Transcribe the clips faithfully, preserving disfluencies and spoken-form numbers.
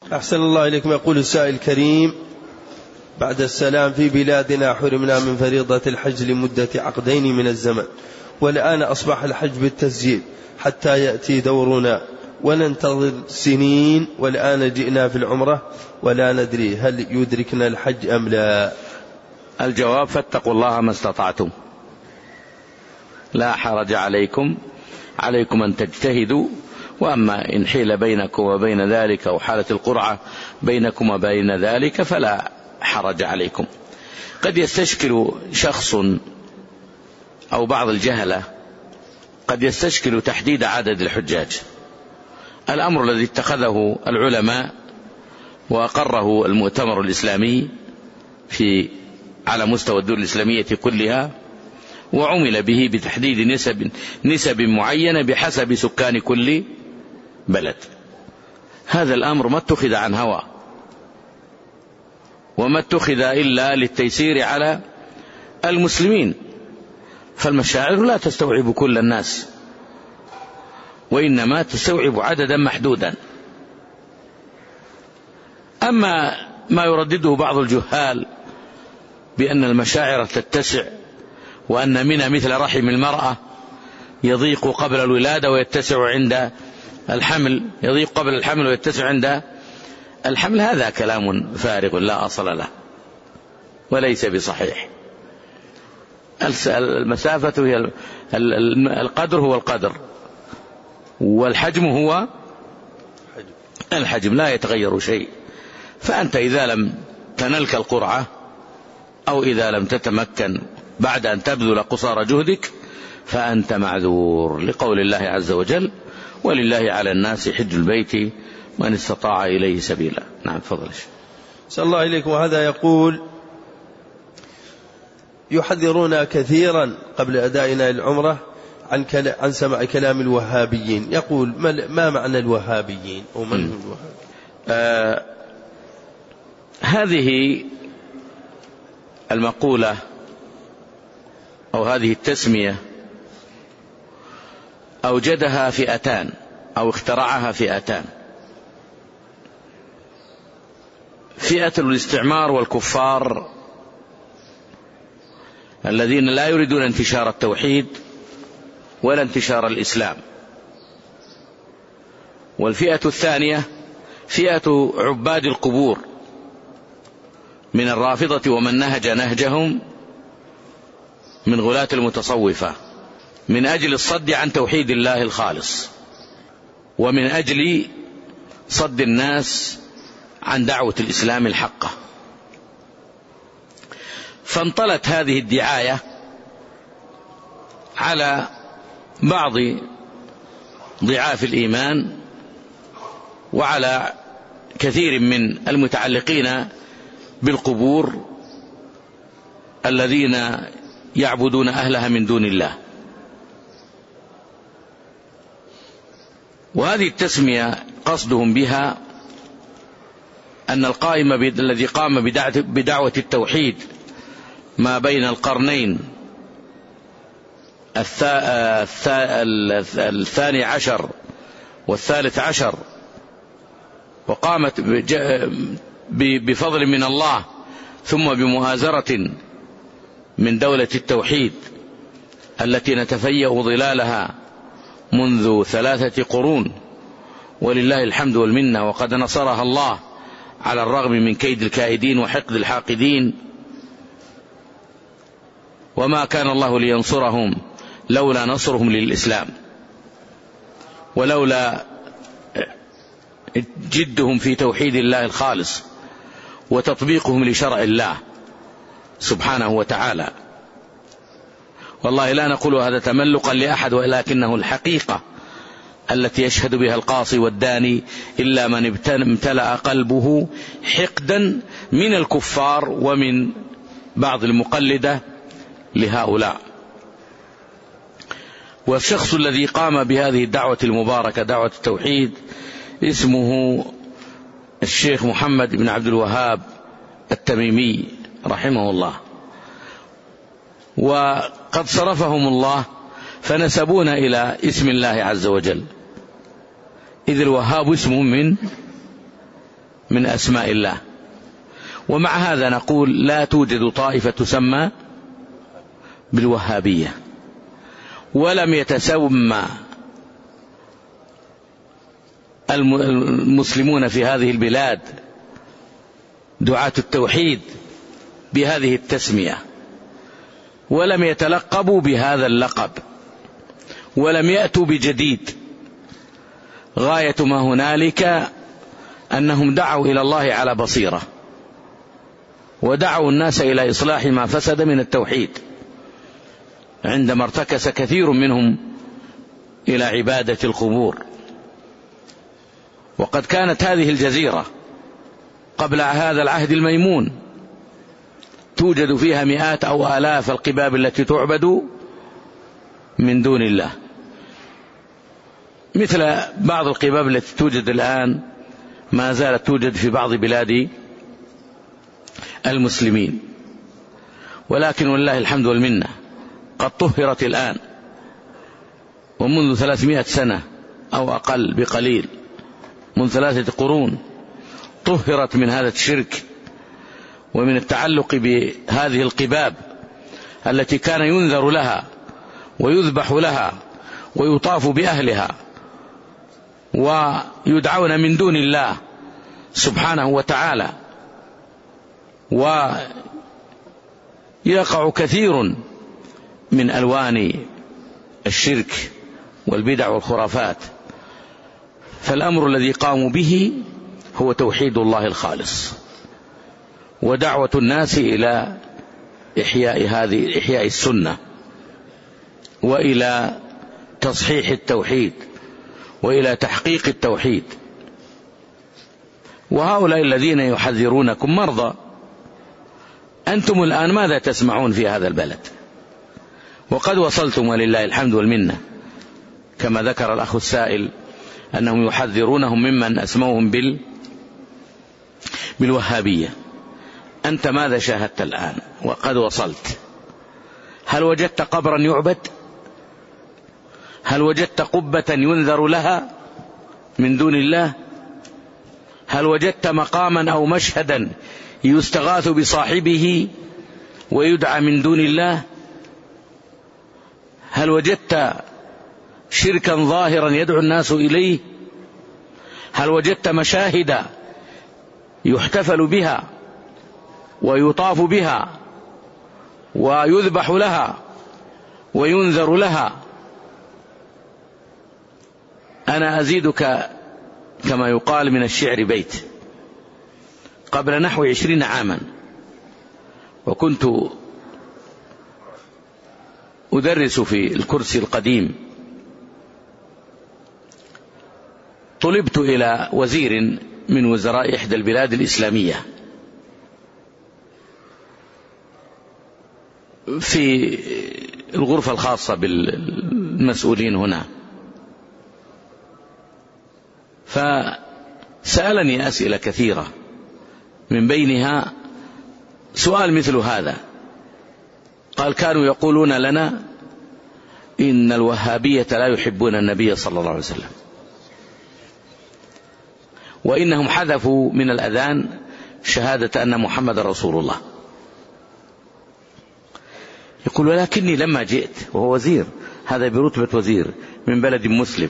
أحسن الله إليكم. يقول السائل الكريم: بعد السلام، في بلادنا حرمنا من فريضة الحج لمدة عقدين من الزمن، والآن أصبح الحج بالتسجيل حتى يأتي دورنا، وننتظر سنين، والآن جئنا في العمرة ولا ندري هل يدركنا الحج أم لا. الجواب: فاتقوا الله ما استطعتم، لا حرج عليكم، عليكم أن تجتهدوا، وأما إن حيل بينكم وبين ذلك أو حالة القرعة بينكم وبين ذلك فلا حرج عليكم. قد يستشكل شخص أو بعض الجهلة قد يستشكل تحديد عدد الحجاج. الأمر الذي اتخذه العلماء وأقره المؤتمر الإسلامي في على مستوى الدول الإسلامية كلها، وعمل به بتحديد نسب, نسب معينة بحسب سكان كل بلد. هذا الأمر ما اتخذ عن هوى، وما اتخذ إلا للتيسير على المسلمين، فالمشاعر لا تستوعب كل الناس، وإنما تستوعب عددا محدودا. أما ما يردده بعض الجهال بأن المشاعر تتسع، وأن منها مثل رحم المرأة يضيق قبل الولادة ويتسع عند الحمل، يضيق قبل الحمل ويتسع عند الحمل، هذا كلام فارغ لا أصل له وليس بصحيح. المسافة هي القدر، هو القدر، والحجم هو الحجم، لا يتغير شيء. فأنت إذا لم تنلك القرعة أو إذا لم تتمكن بعد أن تبذل قصارى جهدك فأنت معذور، لقول الله عز وجل: ولله على الناس حج البيت من استطاع إليه سبيلا. نعم، تفضل. صلى الله عليكم. وهذا يقول: يحذرون كثيرا قبل أدائنا العمرة عن, عن سماع كلام الوهابيين. يقول: ما معنى الوهابيين أو من هم الوهابيين؟ آه هذه المقولة أو هذه التسمية أوجدها فئتان أو اخترعها فئتان: فئة الاستعمار والكفار الذين لا يريدون انتشار التوحيد ولا انتشار الإسلام، والفئة الثانية فئة عباد القبور من الرافضة ومن نهج نهجهم من غلاة المتصوفة، من أجل الصد عن توحيد الله الخالص، ومن أجل صد الناس عن دعوة الإسلام الحقة. فانطلت هذه الدعاية على بعض ضعاف الإيمان وعلى كثير من المتعلقين بالقبور الذين يعبدون أهلها من دون الله. وهذه التسمية قصدهم بها أن القائم الذي قام بدعوة التوحيد ما بين القرنين الثاني عشر والثالث عشر، وقامت بفضل من الله ثم بمؤازرة من دولة التوحيد التي نتفيأ ظلالها منذ ثلاثة قرون، ولله الحمد والمنة، وقد نصرها الله على الرغم من كيد الكائدين وحقد الحاقدين. وما كان الله لينصرهم لولا نصرهم للإسلام، ولولا جدهم في توحيد الله الخالص وتطبيقهم لشرع الله سبحانه وتعالى. والله لا نقول هذا تملقا لأحد، ولكنه الحقيقة التي يشهد بها القاصي والداني إلا من امتلأ قلبه حقدا من الكفار ومن بعض المقلدة لهؤلاء. والشخص الذي قام بهذه الدعوة المباركة دعوة التوحيد اسمه الشيخ محمد بن عبد الوهاب التميمي رحمه الله، وقد صرفهم الله فنسبونا إلى اسم الله عز وجل، إذ الوهاب اسم من من أسماء الله. ومع هذا نقول لا توجد طائفة تسمى بالوهابية، ولم يتسمى المسلمون في هذه البلاد دعاة التوحيد بهذه التسمية، ولم يتلقبوا بهذا اللقب، ولم يأتوا بجديد. غاية ما هنالك أنهم دعوا إلى الله على بصيرة، ودعوا الناس إلى إصلاح ما فسد من التوحيد، عندما ارتكس كثير منهم إلى عبادة القبور. وقد كانت هذه الجزيرة قبل هذا العهد الميمون توجد فيها مئات أو آلاف القباب التي تعبد من دون الله، مثل بعض القباب التي توجد الآن، ما زالت توجد في بعض بلاد المسلمين، ولكن والله الحمد والمنة قد طهرت الآن، ومنذ ثلاثمائة سنة أو أقل بقليل، منذ ثلاثة قرون طهرت من هذا الشرك ومن التعلق بهذه القباب التي كان ينذر لها ويذبح لها ويطاف بأهلها ويدعون من دون الله سبحانه وتعالى. ويقع كثير من ألوان الشرك والبدع والخرافات، فالأمر الذي قاموا به هو توحيد الله الخالص، ودعوة الناس إلى إحياء هذه إحياء السنة، وإلى تصحيح التوحيد، وإلى تحقيق التوحيد. وهؤلاء الذين يحذرونكم مرضى. أنتم الآن ماذا تسمعون في هذا البلد؟ وقد وصلتم ولله الحمد والمنة، كما ذكر الأخ السائل أنهم يحذرونهم ممن أسموهم بال بالوهابية. أنت ماذا شاهدت الآن وقد وصلت؟ هل وجدت قبرا يعبد؟ هل وجدت قبة ينذر لها من دون الله؟ هل وجدت مقاما أو مشهدا يستغاث بصاحبه ويدعى من دون الله؟ هل وجدت شركا ظاهرا يدعو الناس إليه؟ هل وجدت مشاهد يحتفل بها ويطاف بها ويذبح لها وينذر لها؟ أنا أزيدك كما يقال من الشعر بيت. قبل نحو عشرين عاما وكنت أدرس في الكرسي القديم، طلبت إلى وزير من وزراء إحدى البلاد الإسلامية في الغرفة الخاصة بالمسؤولين هنا، فسألني أسئلة كثيرة، من بينها سؤال مثل هذا. قال: كانوا يقولون لنا إن الوهابية لا يحبون النبي صلى الله عليه وسلم، وإنهم حذفوا من الأذان شهادة أن محمد رسول الله. يقول: ولكني لما جئت، وهو وزير، هذا برتبة وزير من بلد مسلم،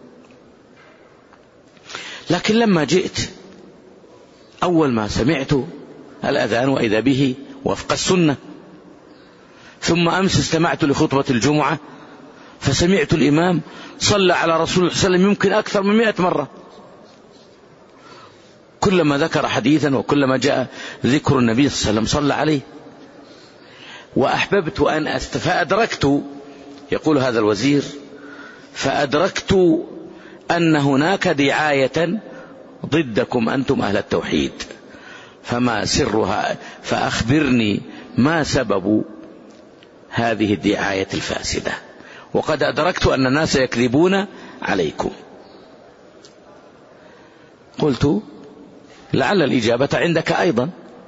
لكن لما جئت أول ما سمعت الأذان وإذا به وفق السنة. ثم أمس استمعت لخطبة الجمعة فسمعت الإمام صلى على رسول الله صلى الله عليه وسلم يمكن أكثر من مئة مرة، كلما ذكر حديثا وكلما جاء ذكر النبي صلى الله عليه وسلم صلى عليه. وأحببت أن أست فأدركت، يقول هذا الوزير، فأدركت أن هناك دعاية ضدكم أنتم أهل التوحيد، فما سرها؟ فأخبرني ما سبب هذه الدعاية الفاسدة، وقد أدركت أن الناس يكذبون عليكم. قلت: لعل الإجابة عندك أيضا.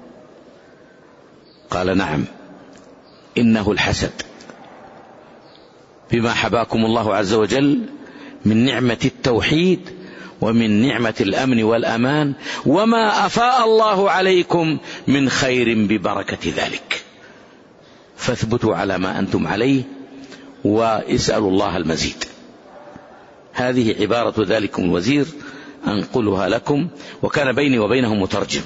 قال: نعم، إنه الحسد بما حباكم الله عز وجل من نعمة التوحيد ومن نعمة الأمن والأمان وما أفاء الله عليكم من خير ببركة ذلك، فاثبتوا على ما أنتم عليه واسألوا الله المزيد. هذه عبارة ذلكم الوزير أنقلها لكم، وكان بيني وبينهم مترجم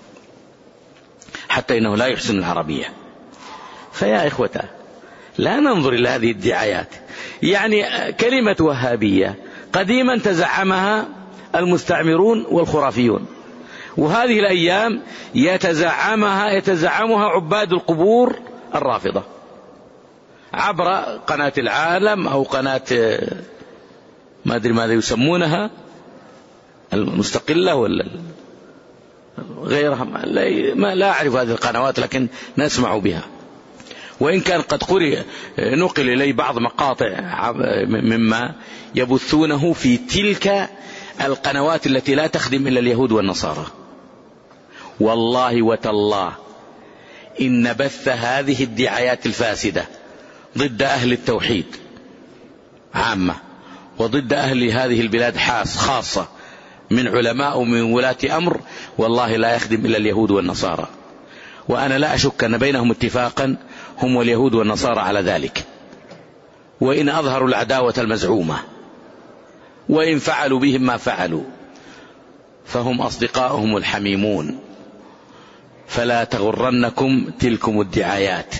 حتى إنه لا يحسن العربية. فيا إخوة لا ننظر إلى هذه الدعايات، يعني كلمة وهابية قديما تزعمها المستعمرون والخرافيون، وهذه الأيام يتزعمها يتزعمها عباد القبور الرافضة عبر قناة العالم أو قناة ما أدري ماذا يسمونها المستقلة ولا غيرها، ما لا أعرف هذه القنوات لكن نسمع بها. وإن كان قد قرئ نقل إلي بعض مقاطع مما يبثونه في تلك القنوات التي لا تخدم إلا اليهود والنصارى. والله وتالله إن بث هذه الدعايات الفاسدة ضد أهل التوحيد عامة وضد أهل هذه البلاد حاس خاصة من علماء ومن ولاة أمر، والله لا يخدم إلا اليهود والنصارى، وأنا لا أشك أن بينهم اتفاقا هم واليهود والنصارى على ذلك، وإن أظهروا العداوة المزعومة وإن فعلوا بهم ما فعلوا فهم أصدقاؤهم الحميمون، فلا تغرنكم تلكم الدعايات.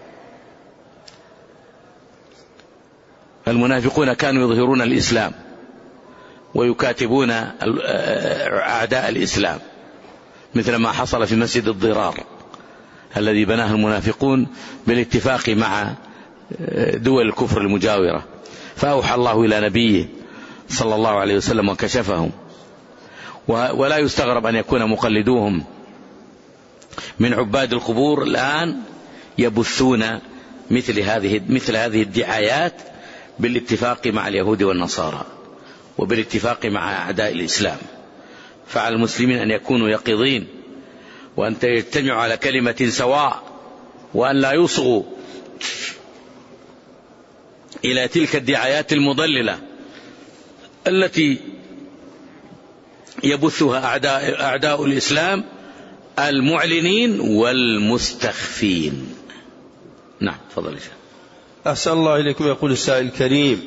المنافقون كانوا يظهرون الإسلام ويكاتبون أعداء الإسلام، مثل ما حصل في مسجد الضرار الذي بناه المنافقون بالاتفاق مع دول الكفر المجاورة، فأوحى الله إلى نبيه صلى الله عليه وسلم وكشفهم. ولا يستغرب أن يكون مقلدوهم من عباد القبور الآن يبثون مثل هذه مثل هذه الدعايات بالاتفاق مع اليهود والنصارى وبالاتفاق مع أعداء الإسلام. فعلى المسلمين أن يكونوا يقظين وأن يجتمعوا على كلمة سواء، وأن لا يصغوا إلى تلك الدعايات المضللة التي يبثها أعداء, أعداء الإسلام المعلنين والمستخفين. نعم تفضل يا شيخ. أحسن الله إليكم. يقول السائل الكريم: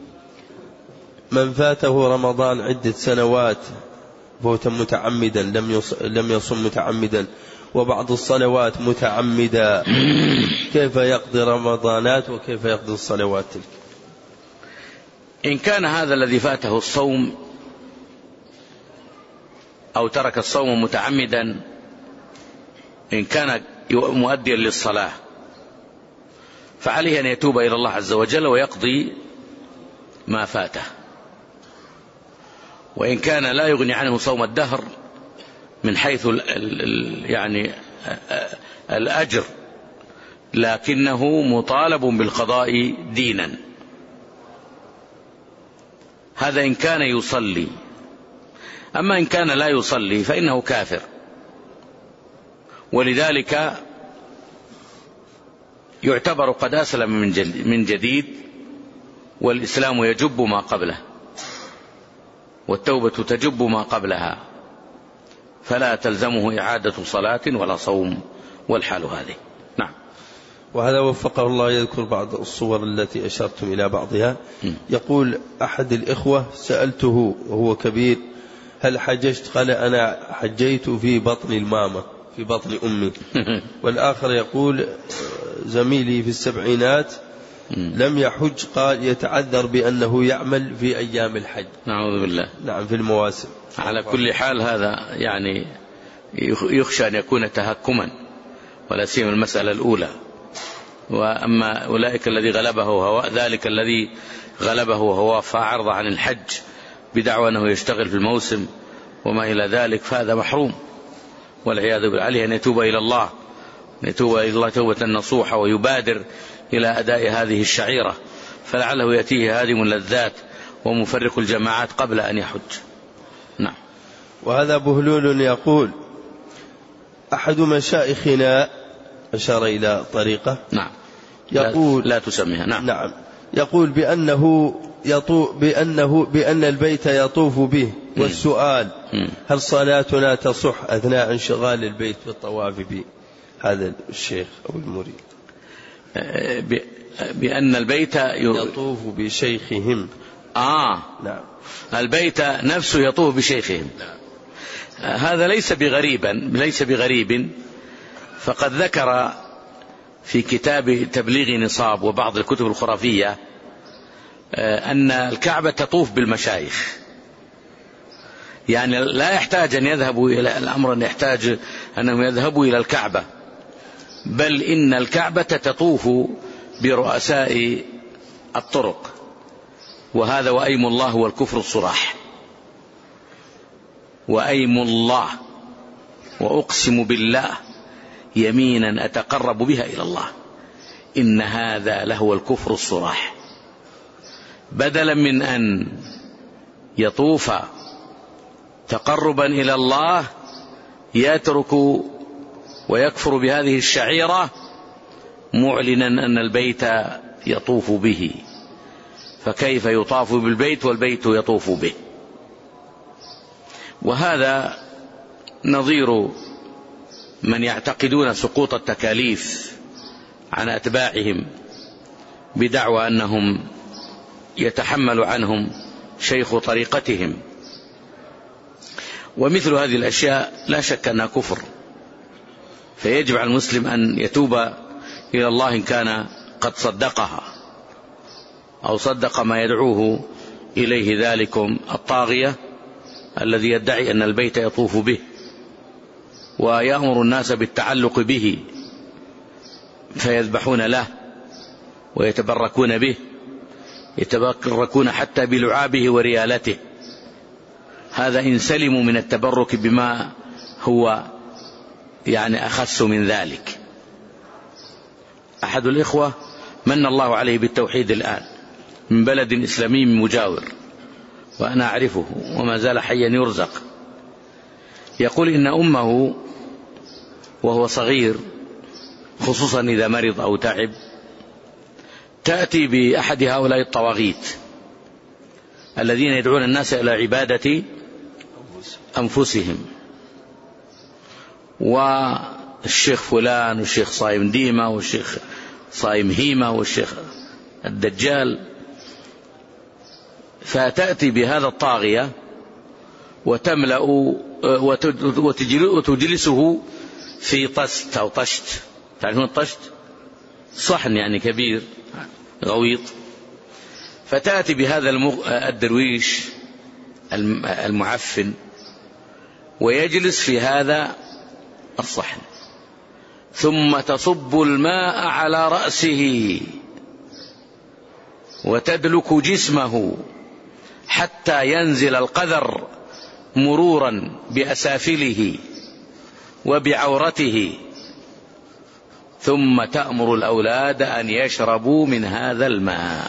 من فاته رمضان عدة سنوات فوتا متعمدا لم لم يصم متعمدا وبعض الصلوات متعمدا، كيف يقضي رمضانات وكيف يقضي الصلوات تلك؟ إن كان هذا الذي فاته الصوم أو ترك الصوم متعمدا، إن كان مؤديا للصلاة فعليه أن يتوب إلى الله عز وجل ويقضي ما فاته. وإن كان لا يغني عنه صوم الدهر من حيث ال ال يعني الأجر، لكنه مطالب بالقضاء دينا. هذا إن كان يصلي. أما إن كان لا يصلي فإنه كافر، ولذلك يعتبر قد أسلم من جديد، والإسلام يجب ما قبله والتوبة تجب ما قبلها، فلا تلزمه إعادة صلاة ولا صوم والحال هذه. نعم. وهذا وفقه الله يذكر بعض الصور التي أشرتم إلى بعضها. يقول أحد الإخوة: سألته وهو كبير: هل حججت؟ قال: أنا حجيت في بطن الماما، في بطن أمي. والآخر يقول: زميلي في السبعينات لم يحج، قال يتعذر بأنه يعمل في أيام الحج. نعوذ بالله. نعم، في المواسم. على كل حال هذا يعني يخشى أن يكون تهكما، ولا سيما المسألة الأولى. وأما أولئك الذي غلبه هو ذلك الذي غلبه هو فأعرض عن الحج بدعوى أنه يشتغل في الموسم وما إلى ذلك، فهذا محروم والعياذ بالله. عليه أن يتوب إلى الله، أن يتوب إلى الله توبة نصوحة ويبادر إلى أداء هذه الشعيرة، فلعله يأتيه هادم اللذات ومفرق الجماعات قبل أن يحج. نعم. وهذا بهلول يقول: أحد مشايخنا أشار إلى طريقة. نعم. يقول لا تسميها. نعم. نعم. يقول بأنه يطوف بأنه بأن البيت يطوف به والسؤال: هل صلاتنا تصح أثناء انشغال البيت بالطواف بهذا الشيخ أو المريد؟ بأن البيت يطوف بشيخهم. آه نعم. البيت نفسه يطوف بشيخهم. نعم. هذا ليس بغريبا ليس بغريب فقد ذكر في كتاب تبليغ نصاب وبعض الكتب الخرافية أن الكعبة تطوف بالمشايخ، يعني لا يحتاج أن يذهبوا إلى الأمر أن يحتاج أنهم يذهبوا إلى الكعبة، بل إن الكعبة تطوف برؤساء الطرق، وهذا وأيم الله هو الكفر الصراح. وأيم الله وأقسم بالله يمينا أتقرب بها إلى الله، إن هذا لهو الكفر الصراح. بدلا من أن يطوف تقربا إلى الله يترك ويكفر بهذه الشعيرة معلنا أن البيت يطوف به، فكيف يطاف بالبيت والبيت يطوف به؟ وهذا نظير من يعتقدون سقوط التكاليف عن أتباعهم بدعوى أنهم يتحمل عنهم شيخ طريقتهم. ومثل هذه الأشياء لا شك أنها كفر، فيجب على المسلم أن يتوب إلى الله إن كان قد صدقها أو صدق ما يدعوه إليه ذلكم الطاغية الذي يدعي أن البيت يطوف به ويأمر الناس بالتعلق به فيذبحون له ويتبركون به، يتبركون حتى بلعابه وريالته. هذا إن سلموا من التبرك بما هو يعني أخس من ذلك. أحد الإخوة من الله عليه بالتوحيد الآن من بلد إسلامي مجاور، وأنا أعرفه وما زال حيا يرزق، يقول إن أمه وهو صغير خصوصا إذا مرض أو تعب تأتي بأحد هؤلاء الطواغيت الذين يدعون الناس إلى عبادة أنفسهم، والشيخ فلان والشيخ صايم ديمة والشيخ صايم هيمة والشيخ الدجال، فتأتي بهذا الطاغية وتملأ وتجلسه في طست أو طشت، تعرفون الطشت؟ صحن يعني كبير غويط، فتأتي بهذا الدرويش المعفن ويجلس في هذا الصحن، ثم تصب الماء على رأسه وتدلك جسمه حتى ينزل القذر مرورا بأسافله وبعورته، ثم تأمر الأولاد أن يشربوا من هذا الماء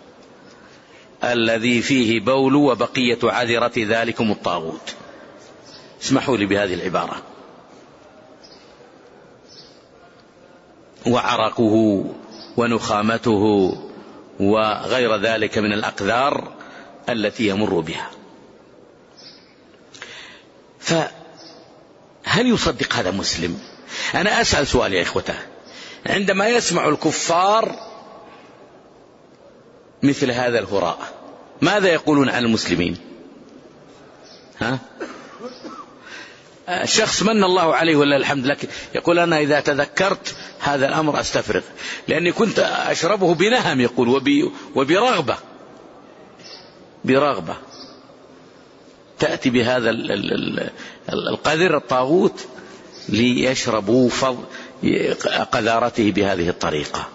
الذي فيه بول وبقية عذرة ذلكم الطاغوت. اسمحوا لي بهذه العبارة. وعرقه ونخامته وغير ذلك من الأقذار التي يمر بها. فهل يصدق هذا مسلم؟ أنا أسأل سؤال يا إخوته، عندما يسمع الكفار مثل هذا الهراء ماذا يقولون عن المسلمين؟ ها؟ الشخص من الله عليه ولا الحمد لك يقول أنا إذا تذكرت هذا الأمر أستفرغ لأني كنت أشربه بنهم، يقول وبي وبرغبة برغبة. تأتي بهذا القذر الطاغوت ليشربوا قذارته بهذه الطريقة.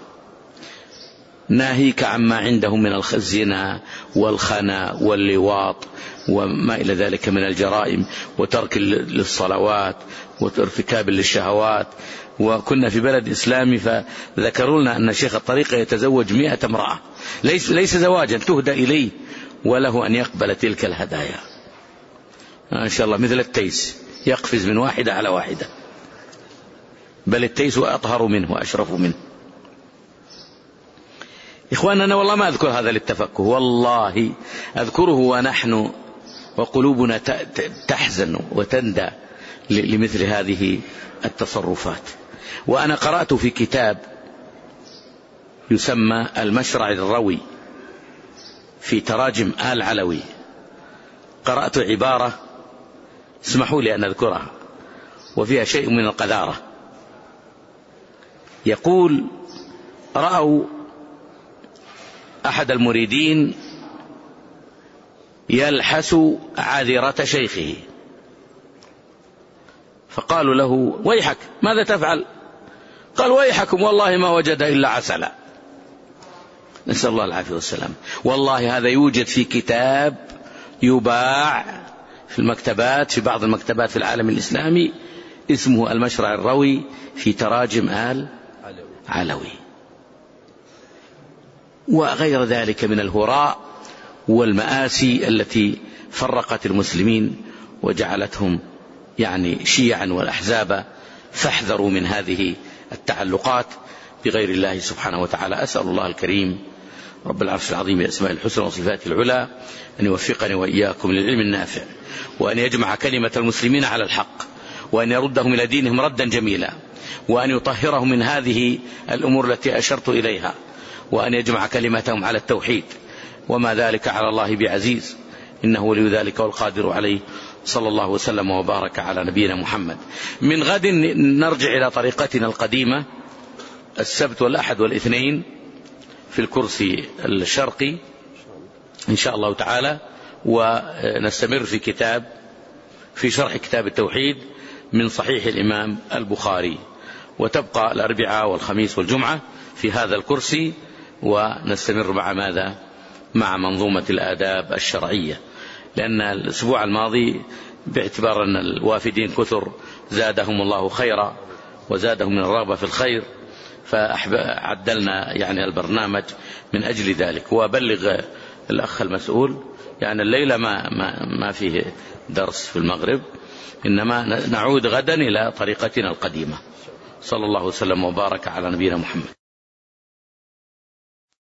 ناهيك عما عندهم من الزنا والخنا واللواط وما إلى ذلك من الجرائم وترك للصلوات وارتكاب للشهوات. وكنا في بلد إسلامي فذكروا لنا أن شيخ الطريقة يتزوج مئة امرأة، ليس, ليس زواجا، تهدى إليه وله أن يقبل تلك الهدايا إن شاء الله، مثل التيس يقفز من واحدة على واحدة، بل التيس أطهر منه وأشرف منه. إخواننا والله ما أذكر هذا للتفكه، والله أذكره ونحن وقلوبنا تحزن وتندى لمثل هذه التصرفات. وأنا قرأت في كتاب يسمى المشرع الروي في تراجم آل علوي، قرأت عبارة اسمحوا لي أن أذكرها وفيها شيء من القذارة. يقول: رأوا أحد المريدين يلحس عاذرة شيخه، فقالوا له: ويحك ماذا تفعل؟ قال: ويحكم والله ما وجد إلا عسلا. نسأل الله العافية والسلام. والله هذا يوجد في كتاب يباع في المكتبات، في بعض المكتبات في العالم الإسلامي، اسمه المشرع الروي في تراجم آل علوي، وغير ذلك من الهراء والمآسي التي فرقت المسلمين وجعلتهم يعني شيعا والأحزاب. فاحذروا من هذه التعلقات بغير الله سبحانه وتعالى. أسأل الله الكريم رب العرش العظيم بأسماء الحسنى وصفاته العلى أن يوفقني وإياكم للعلم النافع، وأن يجمع كلمة المسلمين على الحق، وأن يردهم إلى دينهم ردا جميلا، وأن يطهرهم من هذه الأمور التي أشرت إليها، وأن يجمع كلمتهم على التوحيد، وما ذلك على الله بعزيز، إنه ولي ذلك والقادر عليه. صلى الله وسلم وبارك على نبينا محمد. من غد نرجع إلى طريقتنا القديمة، السبت والأحد والاثنين في الكرسي الشرقي إن شاء الله تعالى، ونستمر في كتاب في شرح كتاب التوحيد من صحيح الإمام البخاري، وتبقى الأربعاء والخميس والجمعة في هذا الكرسي، ونستمر مع ماذا؟ مع منظومة الآداب الشرعية، لأن الأسبوع الماضي باعتبار أن الوافدين كثر زادهم الله خيرا وزادهم من الرغبة في الخير، فعدلنا يعني البرنامج من أجل ذلك. وأبلغ الأخ المسؤول يعني الليلة ما, ما, ما فيه درس في المغرب، إنما نعود غدا إلى طريقتنا القديمة. صلى الله وسلم وبارك على نبينا محمد.